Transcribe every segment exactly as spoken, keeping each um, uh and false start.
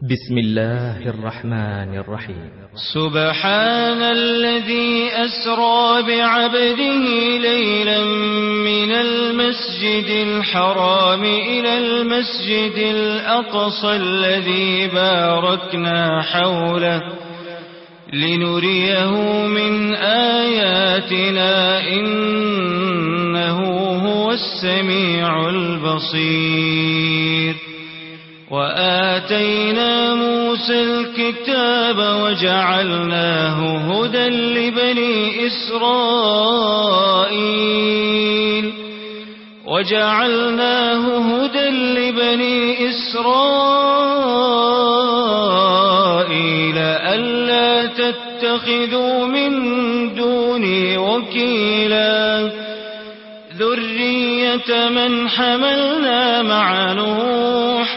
بسم الله الرحمن الرحيم. سبحان الذي أسرى بعبده ليلا من المسجد الحرام إلى المسجد الأقصى الذي باركنا حوله لنريه من آياتنا إنه هو السميع البصير. وآتينا موسى الكتاب وجعلناه هدى لبني إسرائيل وجعلناه هدى لبني إسرائيل ألا تتخذوا من دوني وكيلا ذرية من حملنا مع نوح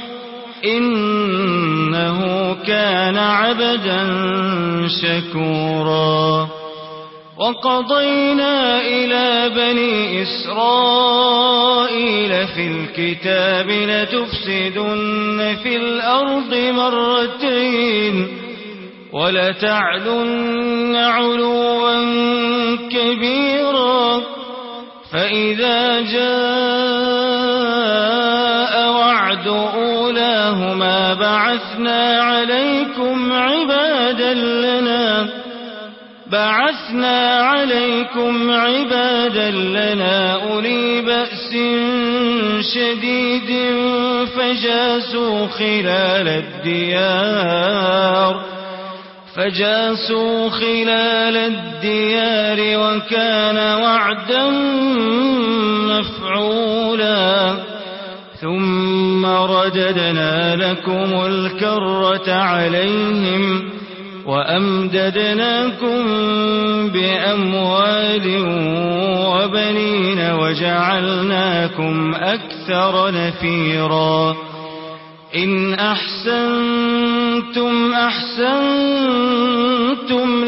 إنه كان عبدا شكورا. وقضينا إلى بني إسرائيل في الكتاب لتفسدن في الأرض مرتين ولتعلن علوا كبيرا فإذا جاء وعد أولاهما بعثنا عليكم عبادا لنا بعثنا عليكم عبادا لنا أولي بأس شديد فجاسوا خلال الديار فجاسوا خلال الديار وكان وعدا مفعولا. ثم رددنا لكم الكرة عليهم وأمددناكم بأموال وبنين وجعلناكم أكثر نفيرا. إن أحسنتم أحسنتم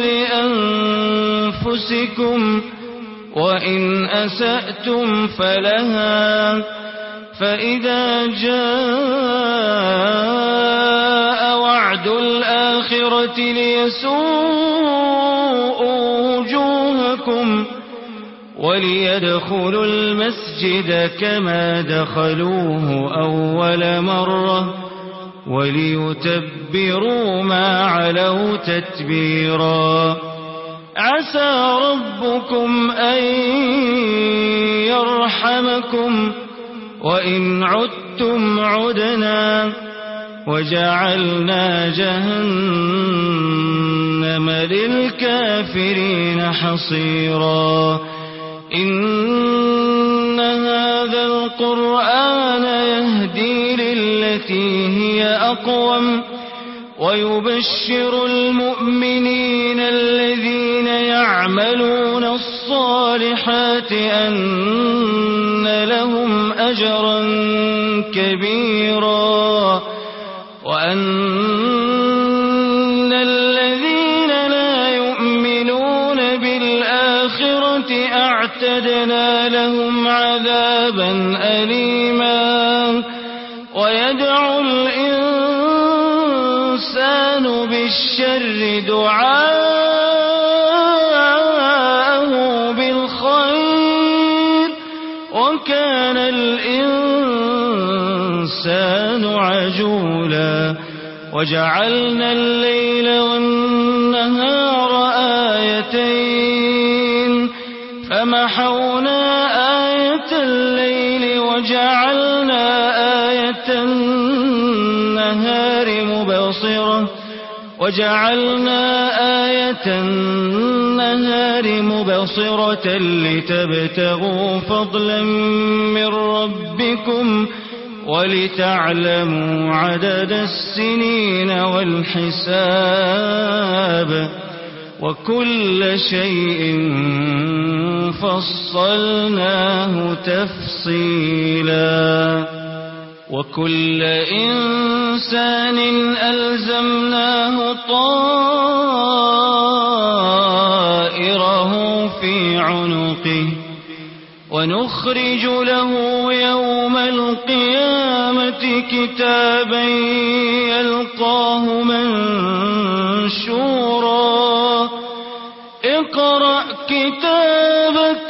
لأنفسكم وإن أسأتم فلها فإذا جاء وعد الآخرة ليسوءوا وجوهكم وليدخلوا المسجد كما دخلوه أول مرة وليتبروا ما علوا تتبيرا. عسى ربكم أن يرحمكم وإن عدتم عدنا وجعلنا جهنم للكافرين حصيرا. إن هذا القرآن يهدي للتي هي أقوم ويبشر المؤمنين الذين يعملون الصالحات أن لهم أجرا كبيرا وأن الذين لا يؤمنون بالآخرة أعتدنا لهم عذابا أليما. ويدعو الإنسان بالشر دعاءه بالخير وكان الإنسان عجولا. وجعلنا الليل والنهار آيتين فمحونا آية الليل وجعلنا آية النهار مبصرة وجعلنا آية النهار مبصرة لتبتغوا فضلا من ربكم ولتعلموا عدد السنين والحساب وكل شيء فصلناه تفصيلا. وكل إنسان ألزمناه طائره في عنقه ونخرج له يوم القيامة كتابا يلقاه منشورا اقرأ كتابك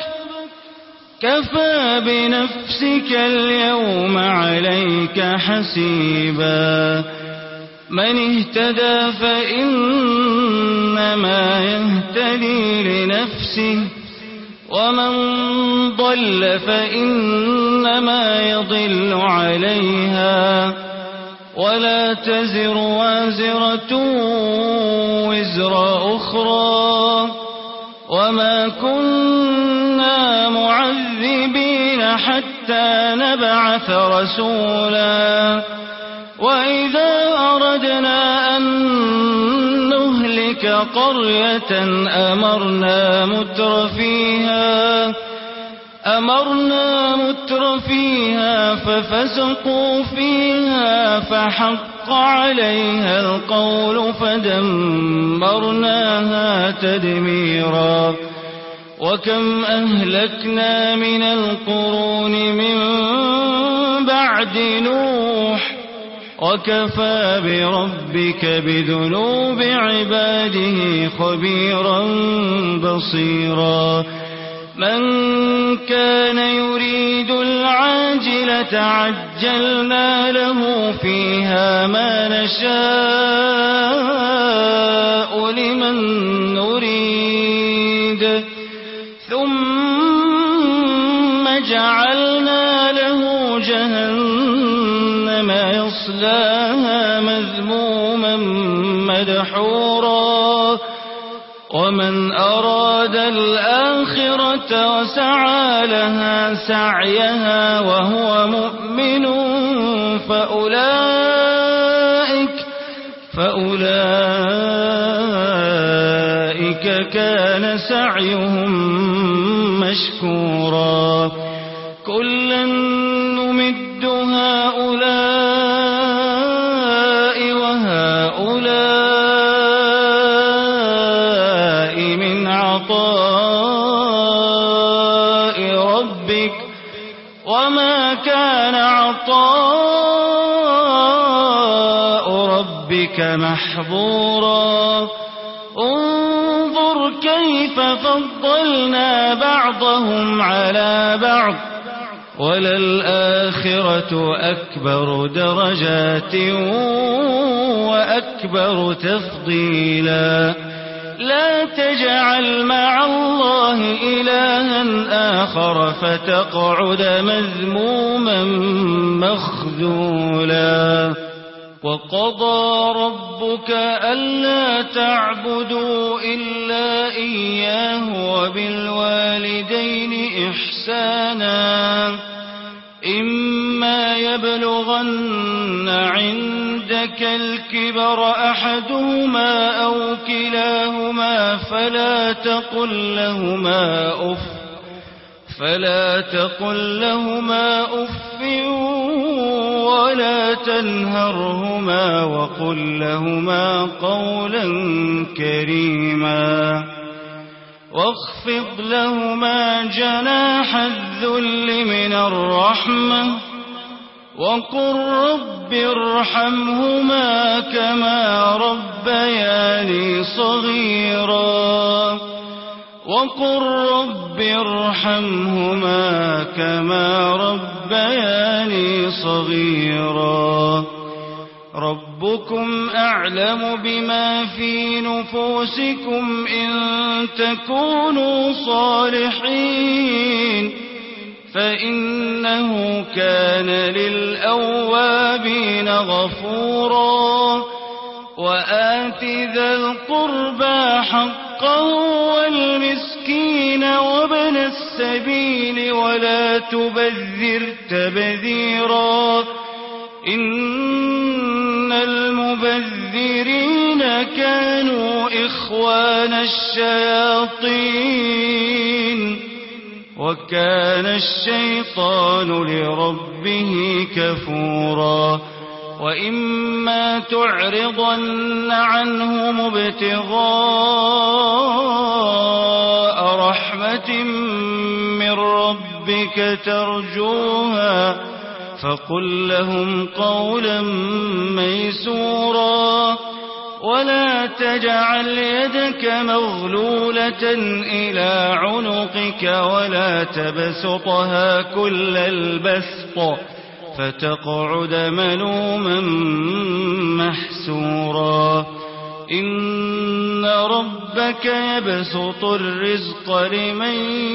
كفى بنفسك اليوم عليك حسيبا من اهتدى فإنما يهتدي لنفسه ومن ضل فإنما يضل عليها ولا تزر وازرة وزر أخرى وما كنا معذبين حتى نبعث رسولا وإذا أردنا أن نهلك قرية أمرنا متر فيها أمرنا متر فيها ففسقوا فيها فحق عليها القول فدمرناها تدميرا وكم أهلكنا من القرون من بعد نوح وكفى بربك بذنوب عباده خبيرا بصيرا من كان يريد العاجلة عجلنا له فيها ما نشاء لمن نريد ثم جعلنا له جهنم يصلاها مذموما مدحورا ومن أراد الآخرة وسعى لها سعيها وهو مؤمن فأولئك فأولئك كان سعيهم مشكورا كلا نمد هؤلاء وهؤلاء من عطاء ربك وما كان عطاء ربك محظورا انظر كيف فضلنا بعضهم على بعض وللآخرة أكبر درجات وأكبر تفضيلا لا تجعل مع الله إلها آخر فتقعد مذموما مخذولا وقضى ربك ألا تعبدوا إلا إياه وبالوالدين إحسانا إما يبلغن عندك الكبر أحدهما أو كلاهما فلا تقل لهما أف فلا تقل لهما أف ولا تنهرهما وقل لهما قولا كريما واخفض لهما جناح الذل من الرحمة وقل رب ارحمهما كما ربياني صغيرا وقل رب ارحمهما كما ربياني صغيرا ربكم أعلم بما في نفوسكم إن تكونوا صالحين فإنه كان للأوابين غفورا وآت ذا القربى حقه والمسكين وابن السبيل ولا تبذر تبذيرا إن المبذرين كانوا إخوان الشياطين وكان الشيطان لربه كفورا وإما تعرضن عنهم ابتغاء رحمة من ربك ترجوها فقل لهم قولا ميسورا ولا تجعل يدك مغلولة إلى عنقك ولا تبسطها كل البسط فتقعد ملوما محسورا إن ربك يبسط الرزق لمن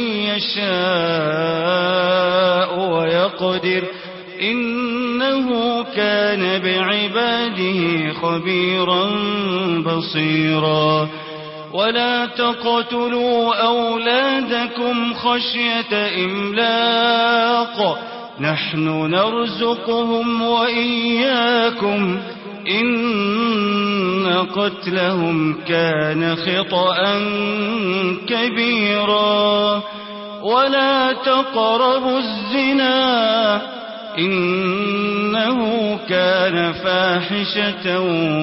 يشاء ويقدر إنه كان بعباده خبيرا بصيرا ولا تقتلوا أولادكم خشية إملاق نحن نرزقهم وإياكم إن قتلهم كان خطأ كبيرا ولا تقربوا الزنا إنه كان فاحشة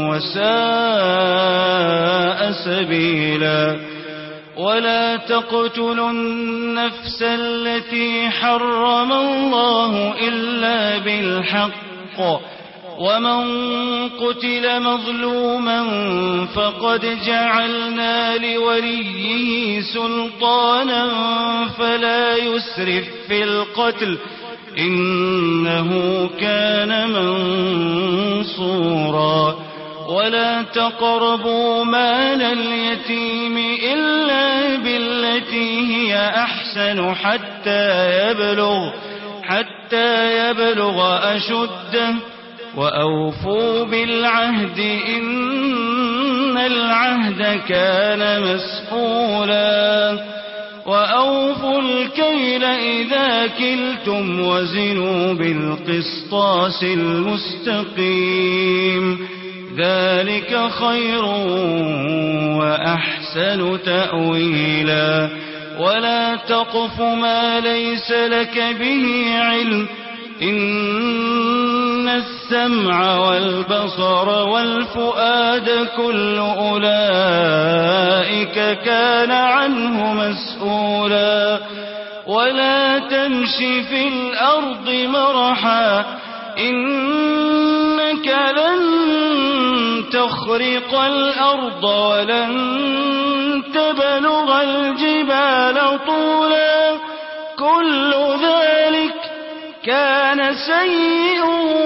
وساء سبيلا ولا تقتلوا النفس التي حرم الله إلا بالحق ومن قتل مظلوما فقد جعلنا لوليه سلطانا فلا يسرف في القتل إنه كان منصورا ولا تقربوا مال اليتيم إلا بالتي هي أحسن حتى يبلغ حتى يبلغ أشده وأوفوا بالعهد إن العهد كان مسؤولا وأوفوا الكيل إذا كلتم وزنوا بالقسطاس المستقيم ذلك خير وأحسن تأويلا ولا تقف ما ليس لك به علم إن السمع والبصر والفؤاد كل أولئك كان عنه مسؤولا ولا تمش في الأرض مرحا إنك لن تخرق الأرض ولن تبلغ الجبال طولا كل ذلك كان سيئا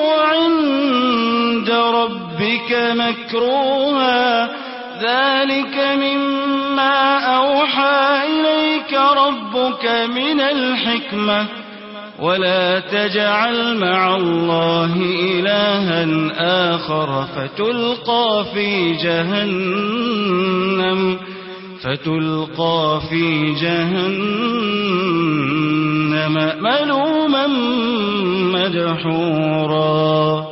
عند ربك مكروها ذلك مما أوحى إليك ربك من الحكمة ولا تجعل مع الله إلها آخر فتلقى في جهنم فتلقى في جهنم ملوما مدحورا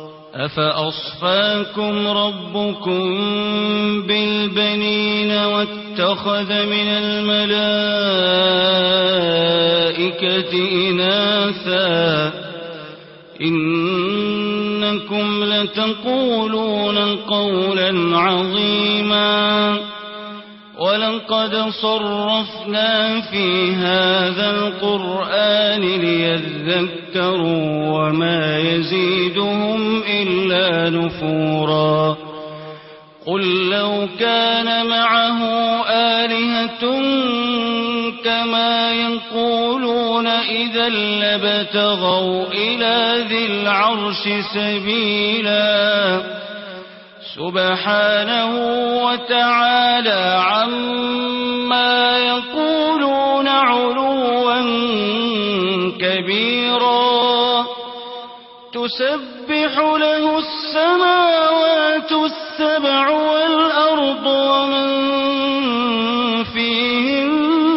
أفأصفاكم ربكم بالبنين واتخذ من الملائكة إناثا إنكم لتقولون قولا عظيما ولقد صرفنا في هذا القرآن ليذكروا وما يزيدهم إلا نفورا قل لو كان معه آلهة كما يقولون إذا لابتغوا إلى ذي العرش سبيلا سبحانه وتعالى عما يقولون علوا كبيرا تسبح له السماوات السبع والأرض ومن فيهن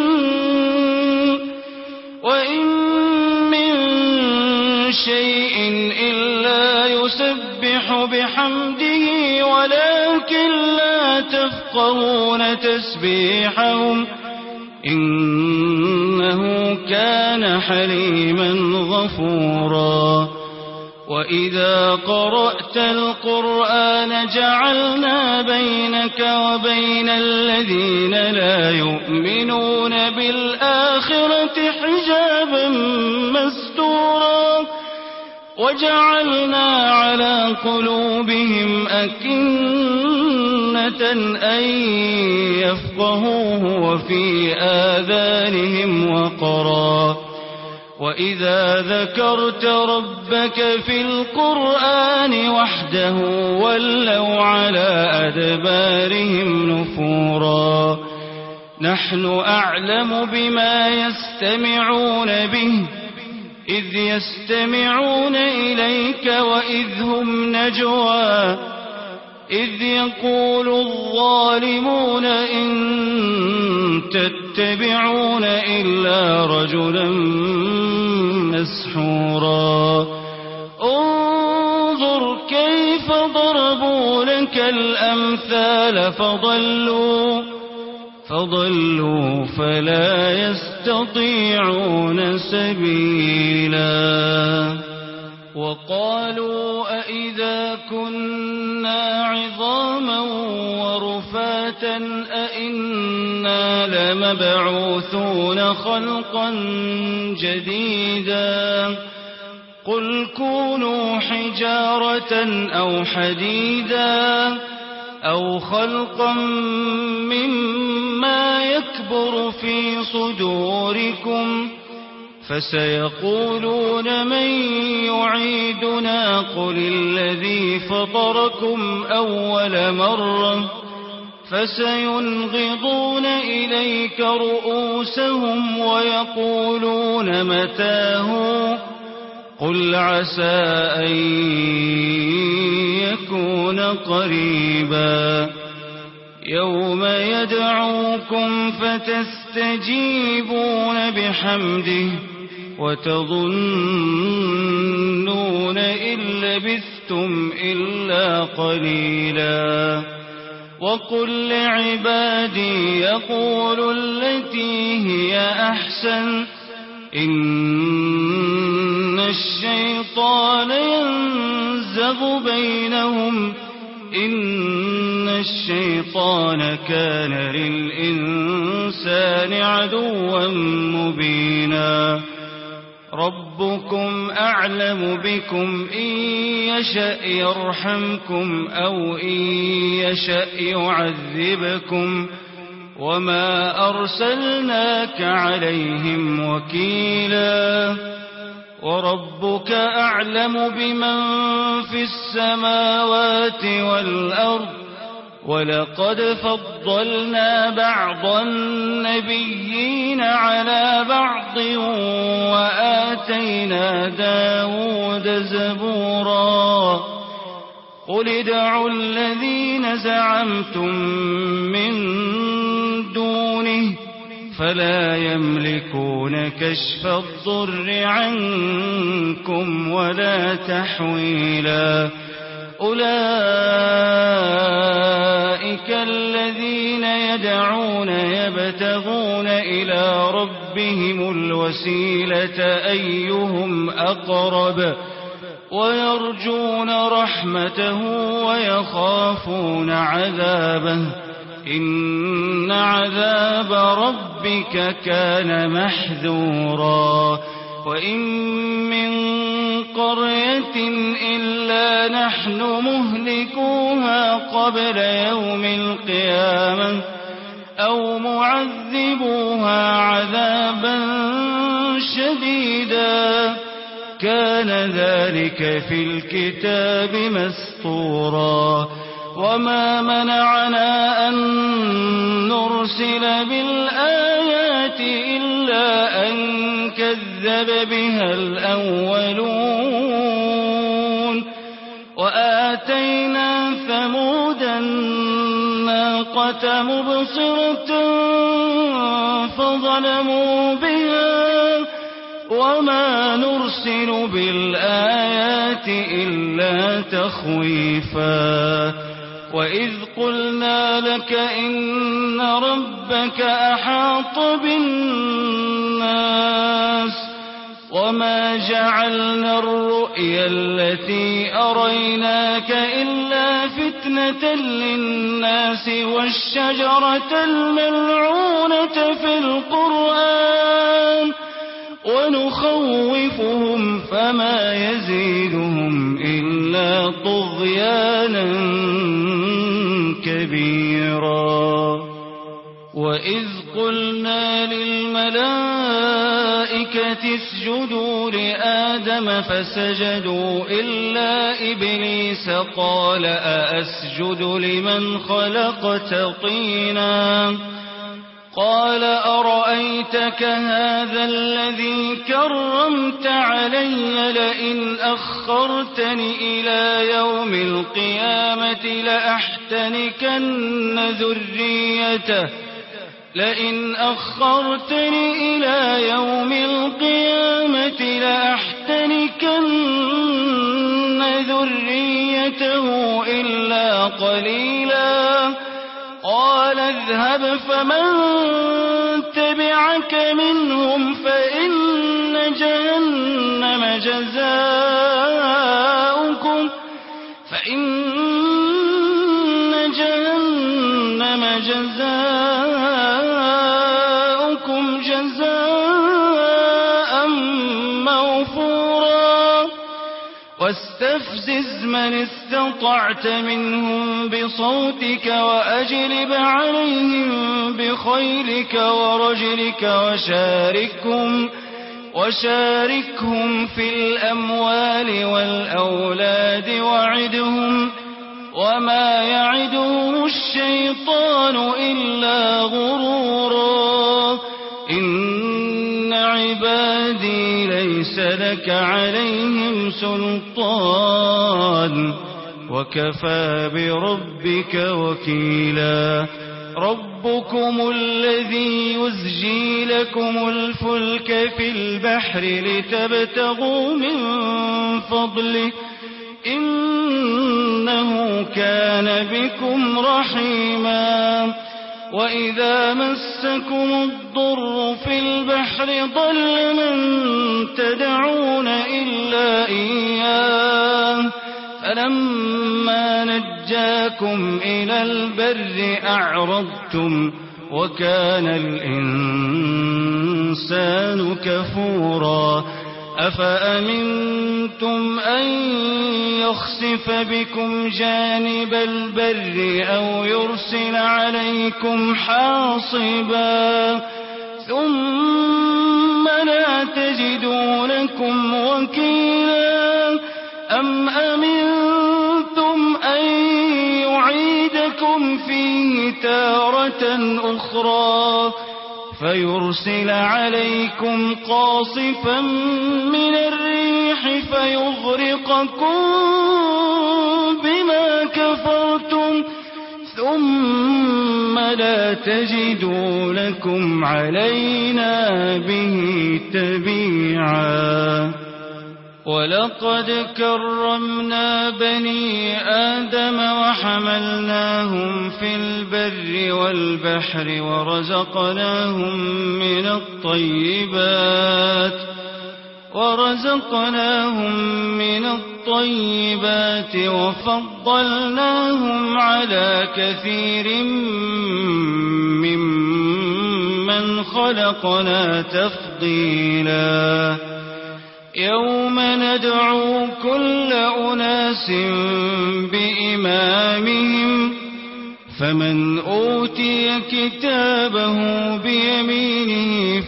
وإن من شيء إلا يسبح بحمده ولكن لا تفقهون تسبيحهم إنه كان حليما غفورا وإذا قرأت القرآن جعلنا بينك وبين الذين لا يؤمنون بالآخرة حجابا مستورا وجعلنا على قلوبهم أكنة أن يفقهوه وفي آذانهم وقرا وإذا ذكرت ربك في القرآن وحده ولوا على أدبارهم نفورا نحن أعلم بما يستمعون به إذ يستمعون إليك وإذ هم نجوى إذ يقول الظالمون إن تتبعون إلا رجلا مسحورا انظر كيف ضربوا لك الأمثال فضلوا فضلوا فلا يستطيعون سبيلا وقالوا أئذا كنا عظاما ورفاتا أئنا لمبعوثون خلقا جديدا قل كونوا حجارة أو حديدا أو خلقا مما يكبر في صدوركم فسيقولون من يعيدنا قل الذي فطركم أول مرة فسينغضون إليك رؤوسهم ويقولون متاه قل عسى أن يكون قريبا يوم يدعوكم فتستجيبون بحمده وتظنون إن لبثتم إلا قليلا وقل لعبادي يقولوا التي هي أحسن إن الشيطان ينزغ بينهم إن الشيطان كان للإنسان عدوا مبينا ربكم أعلم بكم إن يشأ يرحمكم أو إن يشأ يعذبكم وما أرسلناك عليهم وكيلا وربك أعلم بمن في السماوات والأرض ولقد فضلنا بعض النبيين على بعض وآتينا داود زبورا قل ادعوا الذين زعمتم من دونه فلا يملكون كشف الضر عنكم ولا تحويلا أولئك الذين يدعون يبتغون إلى ربهم الوسيلة أيهم أقرب ويرجون رحمته ويخافون عذابه إن عذاب ربك كان محذورا وإن من قرية إلا نحن مهلكوها قبل يوم القيامة أو معذبوها عذابا شديدا كان ذلك في الكتاب مسطورا وما منعنا أن نرسل بالآيات إلا أن كذب بها الأولون وآتينا ثمود الناقة مبصرة فظلموا بها وما نرسل بالآيات إلا تخويفا وإذ قلنا لك إن ربك أحاط بالناس وما جعلنا الرؤيا التي أريناك إلا فتنة للناس والشجرة الملعونة في القرآن ونخوفهم فما يزيدهم إلا طغيانا كبيرا. وإذ قلنا للملائكة اسجدوا لآدم فسجدوا إلا إبليس قال أأسجد لمن خلقت طينا قال أرأيتك هذا الذي كرمت علي لئن أخرتني إلى يوم القيامة لأحتنكن ذريته لئن أخرتني إلى يوم القيامة لأحتنكن ذريته إلا قليلا. قال اذهب فمن تبعك منهم فإن جهنم جزاؤكم فإن جهنم جزاؤكم جزاء موفورا. واستفزز من استطعت منهم بصوتك وأجلب عليهم بخيلك ورجلك وشاركهم وشاركهم في الأموال والأولاد وعدهم وما يعدهم الشيطان إلا غرورا. إن عبادي ليس لك عليهم سلطان وكفى بربك وكيلا. ربكم الذي يزجي لكم الفلك في البحر لتبتغوا من فضله إنه كان بكم رحيما. وإذا مسكم الضر في البحر ضل من تدعون إلا إياه فلما نجاكم إلى البر أعرضتم وكان الإنسان كفورا. أفأمنتم أن يخسف بكم جانب البر أو يرسل عليكم حاصبا ثم لا تجدوا لكم وكيلا. أم أمنتم أن يعيدكم فيه تارة أخرى فيرسل عليكم قاصفا من الريح فيغرقكم بما كفرتم ثم لا تجدوا لكم علينا به تبيعا. ولقد كرمنا بني آدم وحملناهم في البر والبحر ورزقناهم من الطيبات ورزقناهم من الطيبات وفضلناهم على كثير ممن خلقنا تفضيلا. يوم ندعو كل أناس بإمامهم فمن أوتي كتابه بيمينه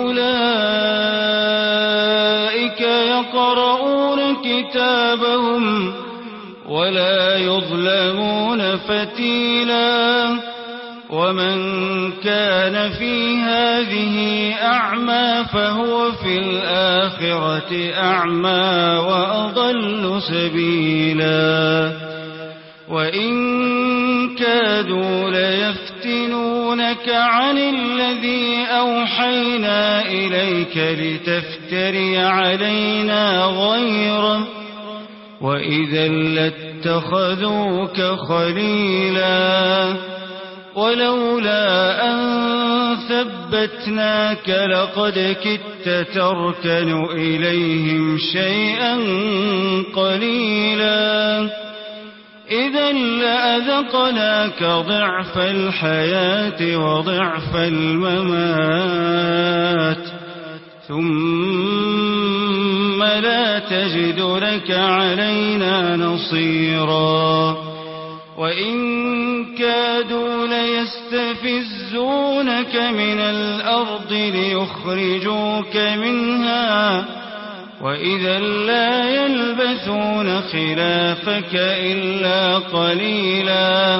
فأولئك يقرؤون كتابهم ولا يظلمون فتيلا. ومن كان في هذه أعمى فهو في الآخرة أعمى وأضل سبيلا. وإن كادوا ليفتنونك عن الذي أوحينا إليك لتفتري علينا غيره وإذا لاتخذوك خليلا. ولولا أن ثبتناك لقد كدت تركن إليهم شيئا قليلا. إذا لأذقناك ضعف الحياة وضعف الممات ثم لا تجد لك علينا نصيرا وإن كادوا ليستفزونك من الأرض ليخرجوك منها وإذا لا يلبثون خلافك إلا قليلا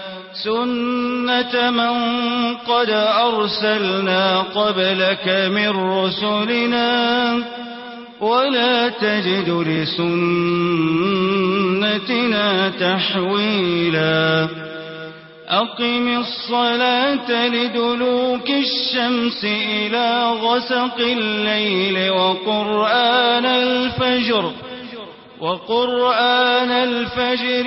سنة من قد أرسلنا قبلك من رسلنا ولا تجد لسنتنا تحويلا أقم الصلاة لدلوك الشمس إلى غسق الليل وقرآن الفجر وقرآن الفجر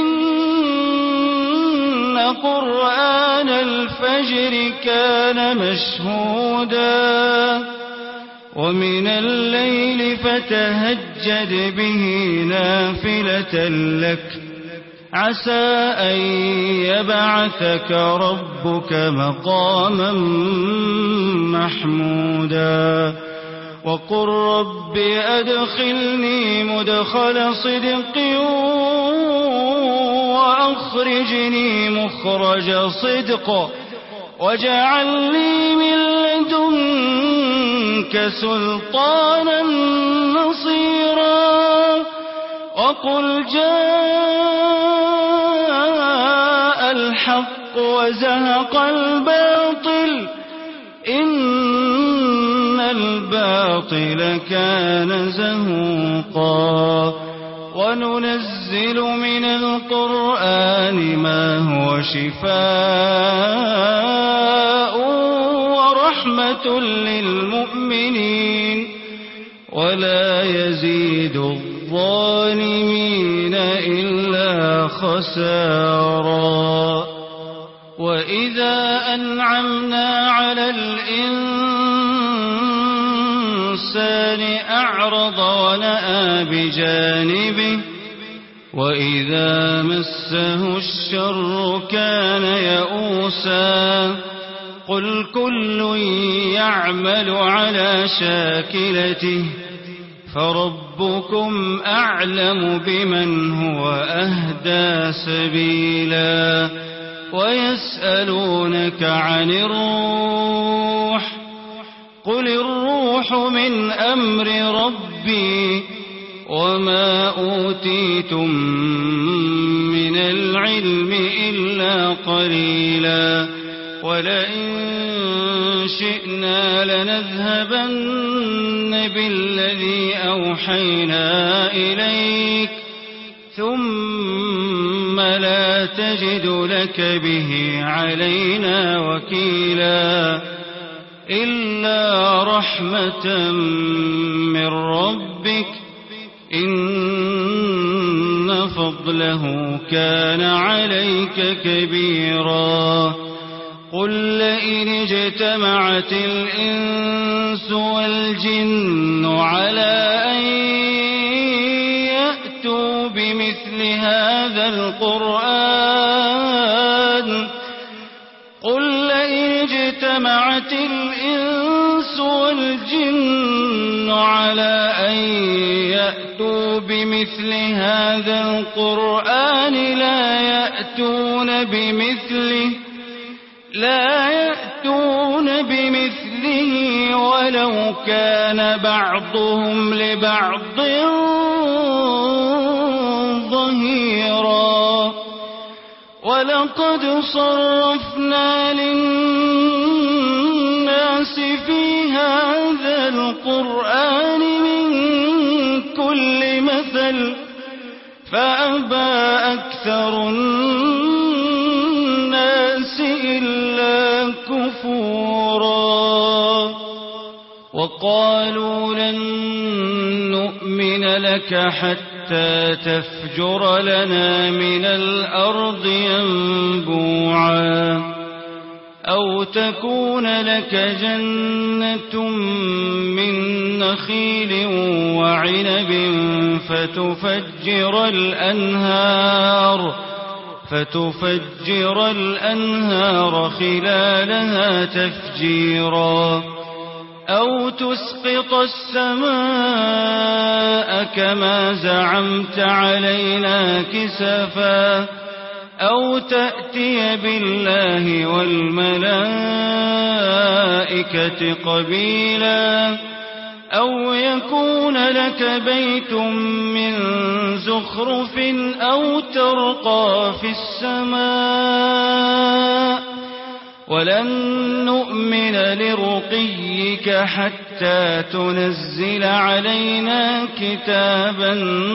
إن قرآن الفجر كان مشهودا ومن الليل فتهجد به نافلة لك عسى أن يبعثك ربك مقاما محمودا وقل رب أدخلني مدخل صدق وأخرجني مخرج صدق واجعل لي من لدنك سلطانا نصيرا وقل جاء الحق وزهق الباطل إن الباطل كان زهوقا وننزل من القرآن ما هو شفاء ورحمة للمؤمنين ولا يزيد الظالمين إلا خسارا وإذا أنعمنا على الإنسان أعرض ونأى بجانبه وإذا مسه الشر كان يئوسا قل كل يعمل على شاكلته فربكم أعلم بمن هو أهدى سبيلا ويسألونك عن الروح قل الروح من أمر ربي وما أوتيتم من العلم إلا قليلا ولئن شئنا لنذهبن بالذي أوحينا إليك ثم لا تجد لك به علينا وكيلا إلا رحمة من ربك إن فضله كان عليك كبيرا قل لئن اجتمعت الإنس والجن على أن يأتوا بمثل هذا القرآن قل لئن اجتمعت الإنس والجن على أن يأتوا بمثل هذا القرآن لا يأتون بمثله لا يأتون بمثله ولو كان بعضهم لبعض ظهيرا ولقد صرفنا للناس في هذا القرآن من كل مثل فأبى أكثر الناس إلا كفورا وقالوا لن نؤمن لك حتى تفجر لنا من الأرض ينبوعا أو تكون لك جنة من نخيل وعنب فتفجر الأنهار فتفجر الأنهار خلالها تفجيرا أو تسقط السماء كما زعمت علينا كسفا أو تأتي بالله والملائكة قبيلا أو يكون لك بيت من زخرف أو ترقى في السماء ولن نؤمن لرقيك حتى تنزل علينا كتابا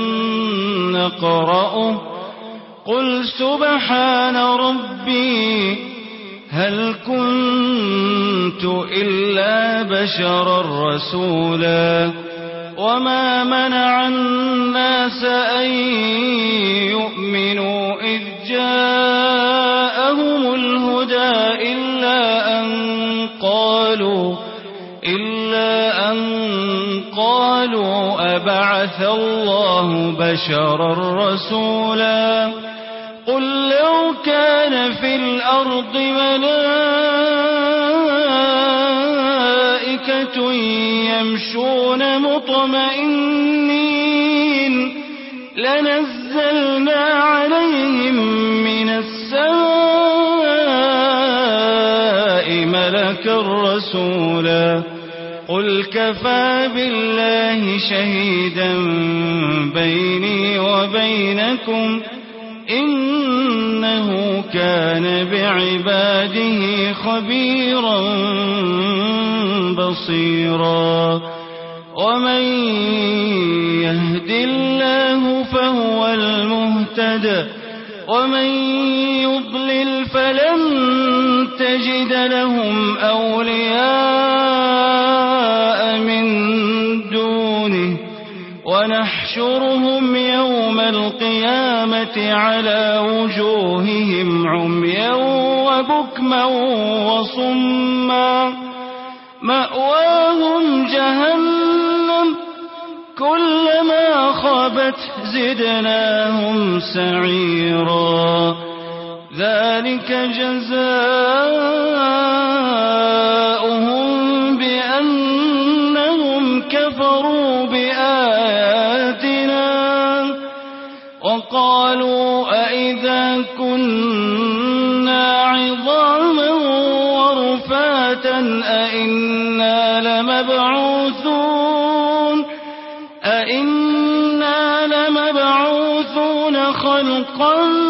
نقرأه قل سبحان ربي هل كنت إلا بشرا رسولا وما منع الناس أن يؤمنوا إذ جاءهم الهدى إلا أن قالوا إلا أن قالوا أبعث الله بشرا رسولا قل لو كان في الأرض ملائكة يمشون مطمئنين لنزلنا عليهم من السماء ملكا رسولا قل كفى بالله شهيدا بيني وبينكم إنه كان بعباده خبيرا بصيرا ومن يهد الله فهو المهتد ومن يضلل فلن تجد لهم أولياء من دونه ونحشرهم يوم القيامة على وجوههم عميا وبكما وصما مأواهم جهنم كلما خابت زدناهم سعيرا ذلك جزاؤهم بأنهم كفروا بآياتنا وقالوا أئذا كنا عظاما ورفاتا أئنا لمبعوثون أئنا لمبعوثون خلقا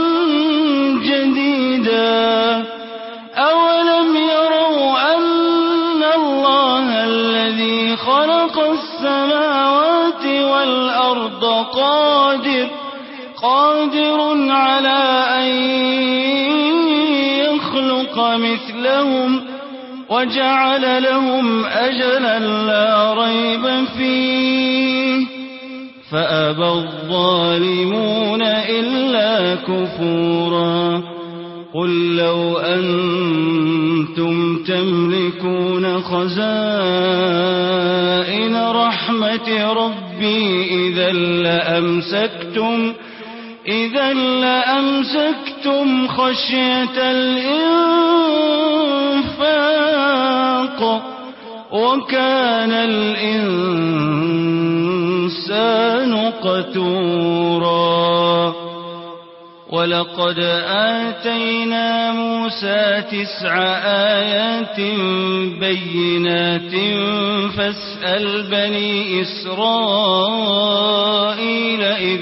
جديدا أولم يروا أن الله الذي خلق السماوات والأرض قادر قادر على أن يخلق مثلهم وجعل لهم أجلا لا ريب فيه فأبى الظالمون إلا كفورا قل لو أنتم تملكون خزائن رحمة ربي إذا لأمسكتم إذا لأمسكتم خشية الإنفاق وكان الإنسان قتورا ولقد آتينا موسى تسع آيات بينات فاسأل بني إسرائيل إذ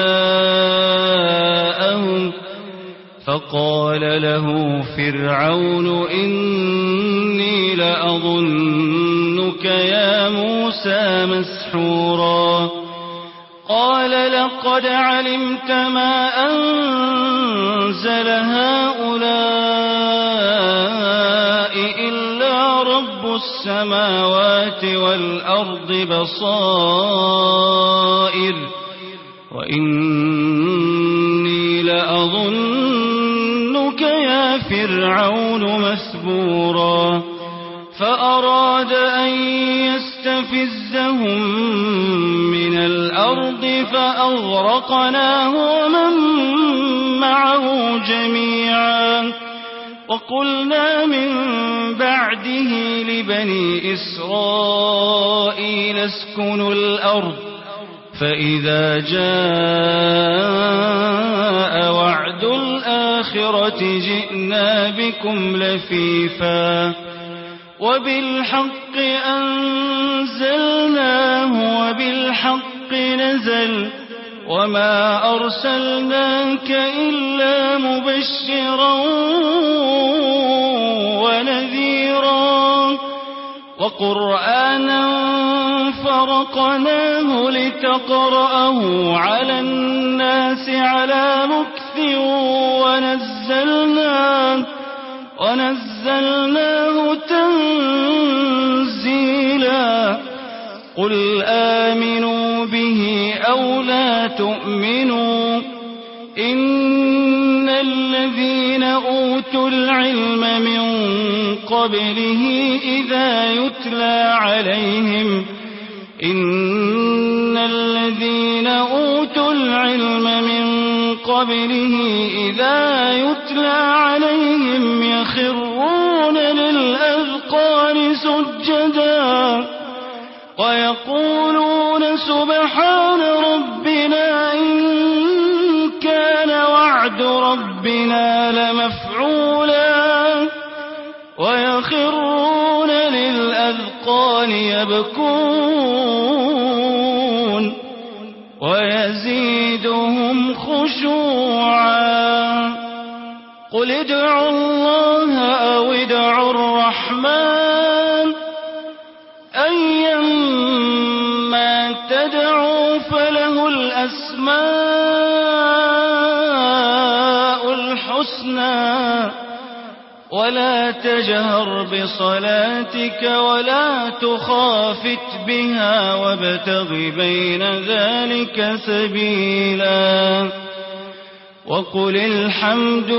جاءهم فقال له فرعون إني لأظنك يا موسى مسحورا قال لقد علمت ما أنزل هؤلاء إلا رب السماوات والأرض بصائر وإني لأظنك يا فرعون مثبورا فأراد أن يستفزهم من الأرض فأغرقناه ومن معه جميعا وقلنا من بعده لبني إسرائيل اسكنوا الأرض فإذا جاء وعد الآخرة جئنا بكم لفيفا وبالحق أنزلناه وبالحق نزل وما أرسلناك إلا مبشرا ونذيرا وقرآنا فرقناه لتقرأه على الناس على مكث ونزلناه ونزلناه تنزيلا قل آمنوا به أو لا تؤمنوا إن الذين أوتوا العلم من قبله إذا يتلى عليهم إن الذين أوتوا العلم من قبله إذا يتلى عليهم يخرون للأذقان سجدا ويقولون سبحان ربنا إن كان وعد ربنا لمفعولا ويخرون للأذقان يبكون ويزيدهم خشوعا قل ادعوا الله أو ادعوا الرحمن أيما تدعوا فله الأسماء الحسنى ولا تجهر بصلاتك ولا تخافت بها وابتغ بين ذلك سبيلا وقل الحمد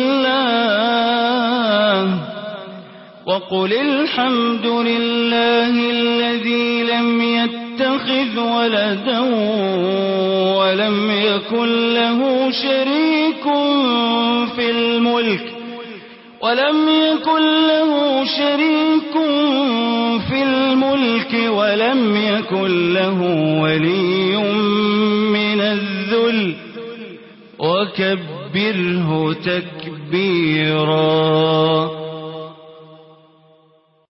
لله وقل الحمد لله الذي لم يتخذ ولدا ولم يكن له شريك في الملك ولم يكن له شريك في الملك ولم يكن له ولي من الذل وكبره تكبيرا